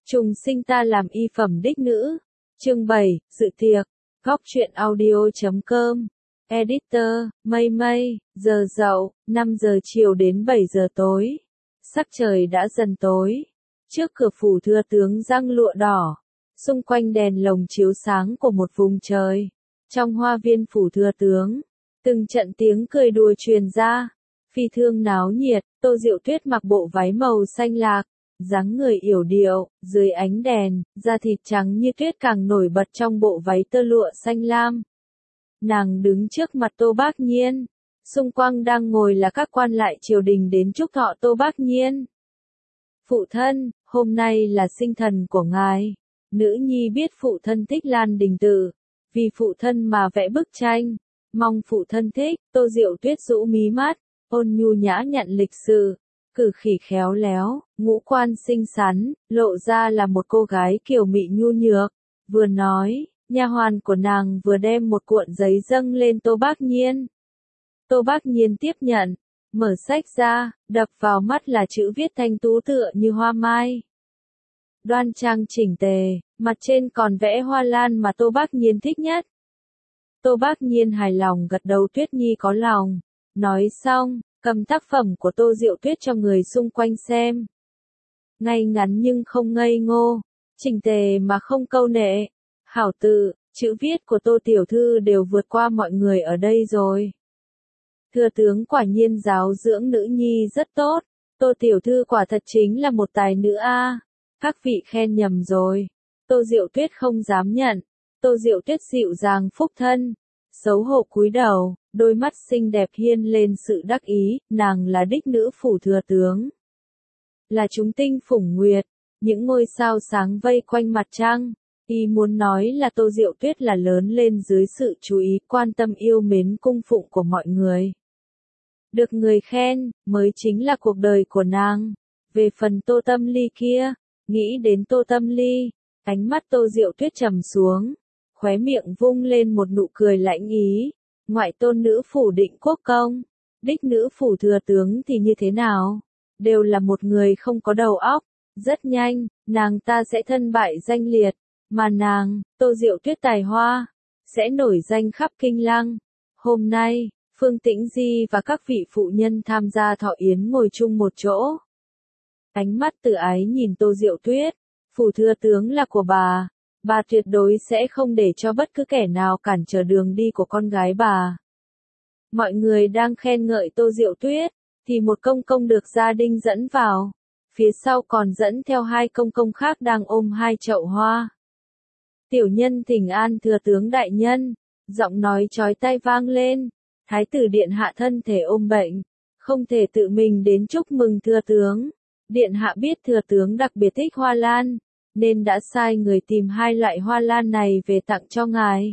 Trùng sinh ta làm y phẩm đích nữ. Chương 7, dự tiệc. Góc truyện audio.com. Editor, Mây Mây, giờ dậu, 5 giờ chiều đến 7 giờ tối. Sắc trời đã dần tối. Trước cửa phủ thưa tướng răng lụa đỏ. Xung quanh đèn lồng chiếu sáng của một vùng trời. Trong hoa viên phủ thưa tướng, từng trận tiếng cười đùa truyền ra. Phi thương náo nhiệt, Tô Diệu Tuyết mặc bộ váy màu xanh lạc. Dáng người yểu điệu, dưới ánh đèn, da thịt trắng như tuyết càng nổi bật trong bộ váy tơ lụa xanh lam. Nàng đứng trước mặt Tô Bác Nhiên, xung quanh đang ngồi là các quan lại triều đình đến chúc thọ Tô Bác Nhiên. Phụ thân, hôm nay là sinh thần của ngài. Nữ nhi biết phụ thân thích Lan Đình Tử, vì phụ thân mà vẽ bức tranh, mong phụ thân thích. Tô Diệu Tuyết rũ mí mắt, ôn nhu nhã nhặn lịch sự. Cử khỉ khéo léo, ngũ quan xinh xắn, lộ ra là một cô gái kiều mị nhu nhược. Vừa nói, nha hoàn của nàng vừa đem một cuộn giấy dâng lên Tô Bác Nhiên. Tô Bác Nhiên tiếp nhận, mở sách ra, đập vào mắt là chữ viết thanh tú tựa như hoa mai. Đoan trang chỉnh tề, mặt trên còn vẽ hoa lan mà Tô Bác Nhiên thích nhất. Tô Bác Nhiên hài lòng gật đầu, Tuyết Nhi có lòng. Nói xong, cầm tác phẩm của Tô Diệu Tuyết cho người xung quanh xem. Ngay ngắn nhưng không ngây ngô, chỉnh tề mà không câu nệ. Hảo tự, chữ viết của Tô Tiểu Thư đều vượt qua mọi người ở đây rồi. Thưa tướng quả nhiên giáo dưỡng nữ nhi rất tốt, Tô Tiểu Thư quả thật chính là một tài nữ a. Các vị khen nhầm rồi. Tô Diệu Tuyết không dám nhận. Tô Diệu Tuyết dịu dàng phúc thân, xấu hổ cúi đầu, đôi mắt xinh đẹp hiên lên sự đắc ý. Nàng là đích nữ phủ thừa tướng, là chúng tinh phủng nguyệt, những ngôi sao sáng vây quanh mặt trăng. Y muốn nói là Tô Diệu Tuyết là lớn lên dưới sự chú ý, quan tâm, yêu mến, cung phụng của mọi người. Được người khen, mới chính là cuộc đời của nàng. Về phần Tô Tâm Ly kia, nghĩ đến Tô Tâm Ly, ánh mắt Tô Diệu Tuyết trầm xuống, khóe miệng vung lên một nụ cười lãnh ý. Ngoại tôn nữ phủ Định Quốc công, đích nữ phủ thừa tướng thì như thế nào? Đều là một người không có đầu óc. Rất nhanh, nàng ta sẽ thân bại danh liệt, mà nàng, Tô Diệu Tuyết tài hoa, sẽ nổi danh khắp Kinh Lăng. Hôm nay, Phương Tĩnh Di và các vị phụ nhân tham gia thọ yến ngồi chung một chỗ. Ánh mắt từ ái nhìn Tô Diệu Tuyết, phủ thừa tướng là của bà tuyệt đối sẽ không để cho bất cứ kẻ nào cản trở đường đi của con gái bà. Mọi người đang khen ngợi Tô Diệu Tuyết, thì một công công được gia đình dẫn vào, phía sau còn dẫn theo hai công công khác đang ôm hai chậu hoa. Tiểu nhân thỉnh an thừa tướng đại nhân, giọng nói chói tai vang lên. Thái tử điện hạ thân thể ôm bệnh, không thể tự mình đến chúc mừng thừa tướng. Điện hạ biết thừa tướng đặc biệt thích hoa lan, nên đã sai người tìm hai loại hoa lan này về tặng cho ngài.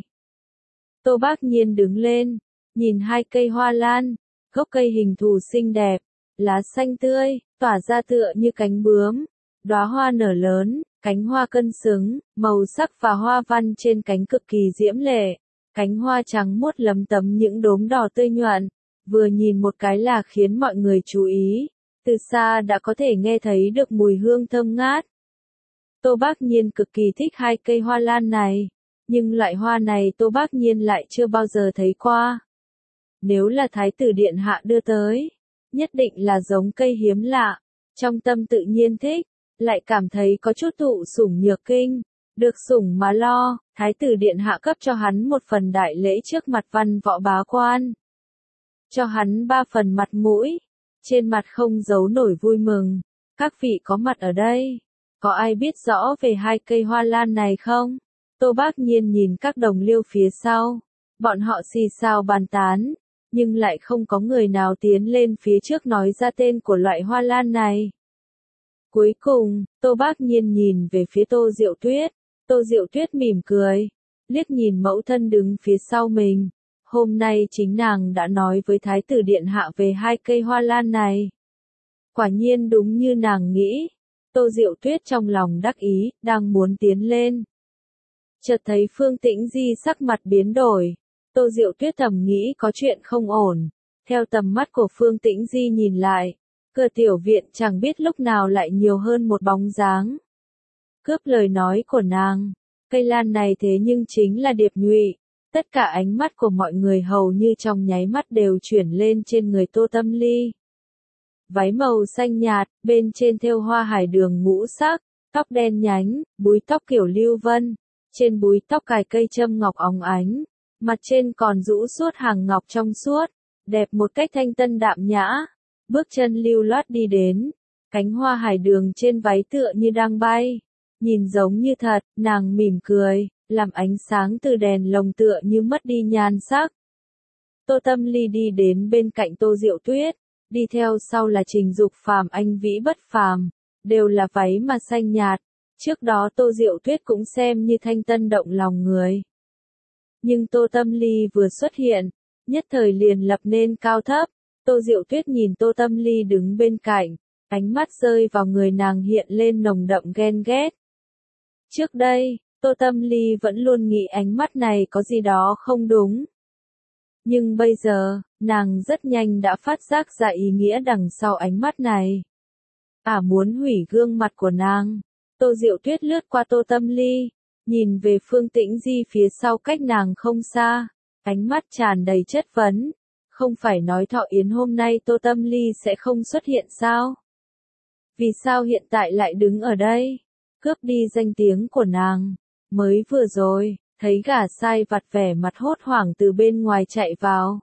Tô Bác Nhiên đứng lên, nhìn hai cây hoa lan, gốc cây hình thù xinh đẹp, lá xanh tươi, tỏa ra tựa như cánh bướm. Đóa hoa nở lớn, cánh hoa cân xứng, màu sắc và hoa văn trên cánh cực kỳ diễm lệ. Cánh hoa trắng muốt lấm tấm những đốm đỏ tươi nhuận, vừa nhìn một cái là khiến mọi người chú ý. Từ xa đã có thể nghe thấy được mùi hương thơm ngát. Tô Bác Nhiên cực kỳ thích hai cây hoa lan này, nhưng loại hoa này Tô Bác Nhiên lại chưa bao giờ thấy qua. Nếu là Thái tử điện hạ đưa tới, nhất định là giống cây hiếm lạ. Trong tâm tự nhiên thích, lại cảm thấy có chút thụ sủng nhược kinh. Được sủng mà lo, Thái tử điện hạ cấp cho hắn một phần đại lễ trước mặt văn võ bá quan. Cho hắn 3 phần mặt mũi, trên mặt không giấu nổi vui mừng. Các vị có mặt ở đây, có ai biết rõ về hai cây hoa lan này không? Tô Bác Nhiên nhìn các đồng liêu phía sau, bọn họ xì xào bàn tán, nhưng lại không có người nào tiến lên phía trước nói ra tên của loại hoa lan này. Cuối cùng, Tô Bác Nhiên nhìn về phía Tô Diệu Tuyết. Tô Diệu Tuyết mỉm cười, liếc nhìn mẫu thân đứng phía sau mình. Hôm nay chính nàng đã nói với Thái tử điện hạ về hai cây hoa lan này. Quả nhiên đúng như nàng nghĩ. Tô Diệu Tuyết trong lòng đắc ý, đang muốn tiến lên. Chợt thấy Phương Tĩnh Di sắc mặt biến đổi. Tô Diệu Tuyết thầm nghĩ có chuyện không ổn. Theo tầm mắt của Phương Tĩnh Di nhìn lại, cửa tiểu viện chẳng biết lúc nào lại nhiều hơn một bóng dáng. Cướp lời nói của nàng. Cây lan này thế nhưng chính là Điệp Nhụy. Tất cả ánh mắt của mọi người hầu như trong nháy mắt đều chuyển lên trên người Tô Tâm Ly. Váy màu xanh nhạt, bên trên thêu hoa hải đường ngũ sắc, tóc đen nhánh, búi tóc kiểu lưu vân, trên búi tóc cài cây châm ngọc óng ánh, mặt trên còn rũ suốt hàng ngọc trong suốt, đẹp một cách thanh tân đạm nhã, bước chân lưu loát đi đến, cánh hoa hải đường trên váy tựa như đang bay, nhìn giống như thật, nàng mỉm cười, làm ánh sáng từ đèn lồng tựa như mất đi nhan sắc. Tô Tâm Ly đi đến bên cạnh Tô Diệu Tuyết, đi theo sau là Trình Dục Phàm, Anh Vĩ Bất Phàm, đều là váy mà xanh nhạt. Trước đó Tô Diệu Tuyết cũng xem như thanh tân động lòng người. Nhưng Tô Tâm Ly vừa xuất hiện, nhất thời liền lập nên cao thấp. Tô Diệu Tuyết nhìn Tô Tâm Ly đứng bên cạnh, ánh mắt rơi vào người nàng hiện lên nồng đậm ghen ghét. Trước đây, Tô Tâm Ly vẫn luôn nghĩ ánh mắt này có gì đó không đúng. Nhưng bây giờ, nàng rất nhanh đã phát giác ra ý nghĩa đằng sau ánh mắt này. Muốn hủy gương mặt của nàng. Tô Diệu Tuyết lướt qua Tô Tâm Ly, nhìn về Phương Tĩnh Di phía sau cách nàng không xa, ánh mắt tràn đầy chất vấn. Không phải nói Thọ Yến hôm nay Tô Tâm Ly sẽ không xuất hiện sao? Vì sao hiện tại lại đứng ở đây? Cướp đi danh tiếng của nàng. Mới vừa rồi, thấy gã sai vặt vẻ mặt hốt hoảng từ bên ngoài chạy vào.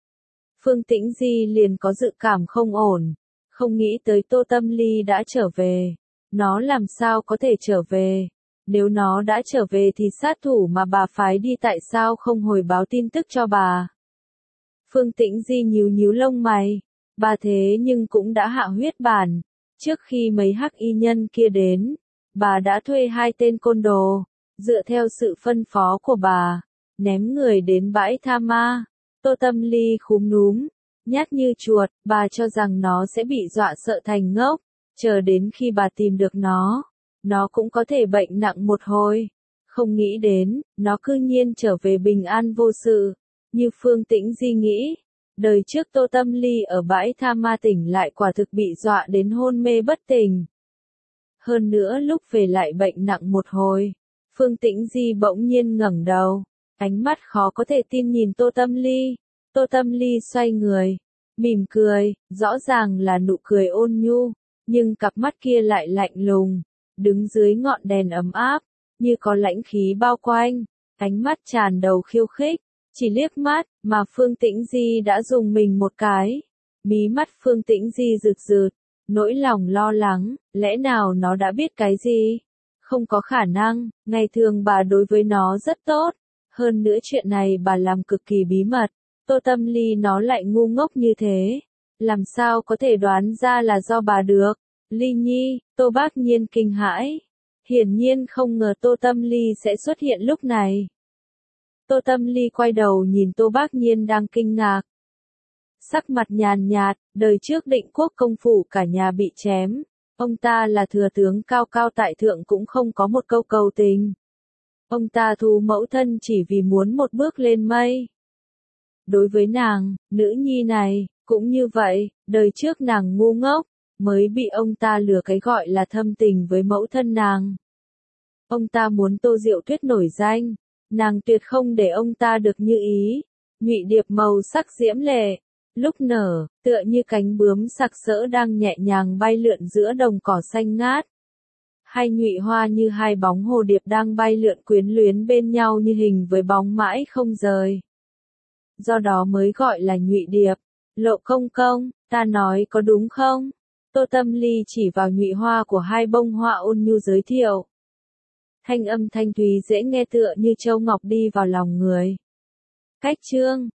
Phương Tĩnh Di liền có dự cảm không ổn, không nghĩ tới Tô Tâm Ly đã trở về. Nó làm sao có thể trở về? Nếu nó đã trở về thì sát thủ mà bà phái đi tại sao không hồi báo tin tức cho bà? Phương Tĩnh Di nhíu nhíu lông mày, bà thế nhưng cũng đã hạ huyết bản. Trước khi mấy hắc y nhân kia đến, bà đã thuê 2 tên côn đồ, dựa theo sự phân phó của bà, ném người đến bãi tha ma. Tô Tâm Ly khúm núm, nhát như chuột, bà cho rằng nó sẽ bị dọa sợ thành ngốc, chờ đến khi bà tìm được nó cũng có thể bệnh nặng một hồi. Không nghĩ đến, nó cư nhiên trở về bình an vô sự, như Phương Tĩnh Di nghĩ. Đời trước Tô Tâm Ly ở bãi tha ma tỉnh lại quả thực bị dọa đến hôn mê bất tỉnh. Hơn nữa lúc về lại bệnh nặng một hồi. Phương Tĩnh Di bỗng nhiên ngẩng đầu, ánh mắt khó có thể tin nhìn Tô Tâm Ly. Tô Tâm Ly xoay người, mỉm cười, rõ ràng là nụ cười ôn nhu, nhưng cặp mắt kia lại lạnh lùng, đứng dưới ngọn đèn ấm áp, như có lãnh khí bao quanh, ánh mắt tràn đầu khiêu khích, chỉ liếc mắt, mà Phương Tĩnh Di đã dùng mình một cái. Mí mắt Phương Tĩnh Di rực rực, nỗi lòng lo lắng, lẽ nào nó đã biết cái gì? Không có khả năng, ngày thường bà đối với nó rất tốt, hơn nữa chuyện này bà làm cực kỳ bí mật, Tô Tâm Ly nó lại ngu ngốc như thế, làm sao có thể đoán ra là do bà được. Ly Nhi, Tô Bác Nhiên kinh hãi, hiển nhiên không ngờ Tô Tâm Ly sẽ xuất hiện lúc này. Tô Tâm Ly quay đầu nhìn Tô Bác Nhiên đang kinh ngạc. Sắc mặt nhàn nhạt, đời trước Định Quốc công phủ cả nhà bị chém. Ông ta là thừa tướng cao cao tại thượng cũng không có một câu cầu tình. Ông ta thù mẫu thân chỉ vì muốn một bước lên mây. Đối với nàng, nữ nhi này, cũng như vậy, đời trước nàng ngu ngốc, mới bị ông ta lừa cái gọi là thâm tình với mẫu thân nàng. Ông ta muốn Tô Diệu Tuyết nổi danh, nàng tuyệt không để ông ta được như ý. Nhụy điệp màu sắc diễm lệ, lúc nở, tựa như cánh bướm sặc sỡ đang nhẹ nhàng bay lượn giữa đồng cỏ xanh ngát. Hai nhụy hoa như hai bóng hồ điệp đang bay lượn quyến luyến bên nhau như hình với bóng mãi không rời. Do đó mới gọi là nhụy điệp. Lộ công công, ta nói có đúng không? Tô Tâm Ly chỉ vào nhụy hoa của hai bông hoa ôn nhu giới thiệu. Thanh âm thanh thúy dễ nghe tựa như châu ngọc đi vào lòng người. Cách chương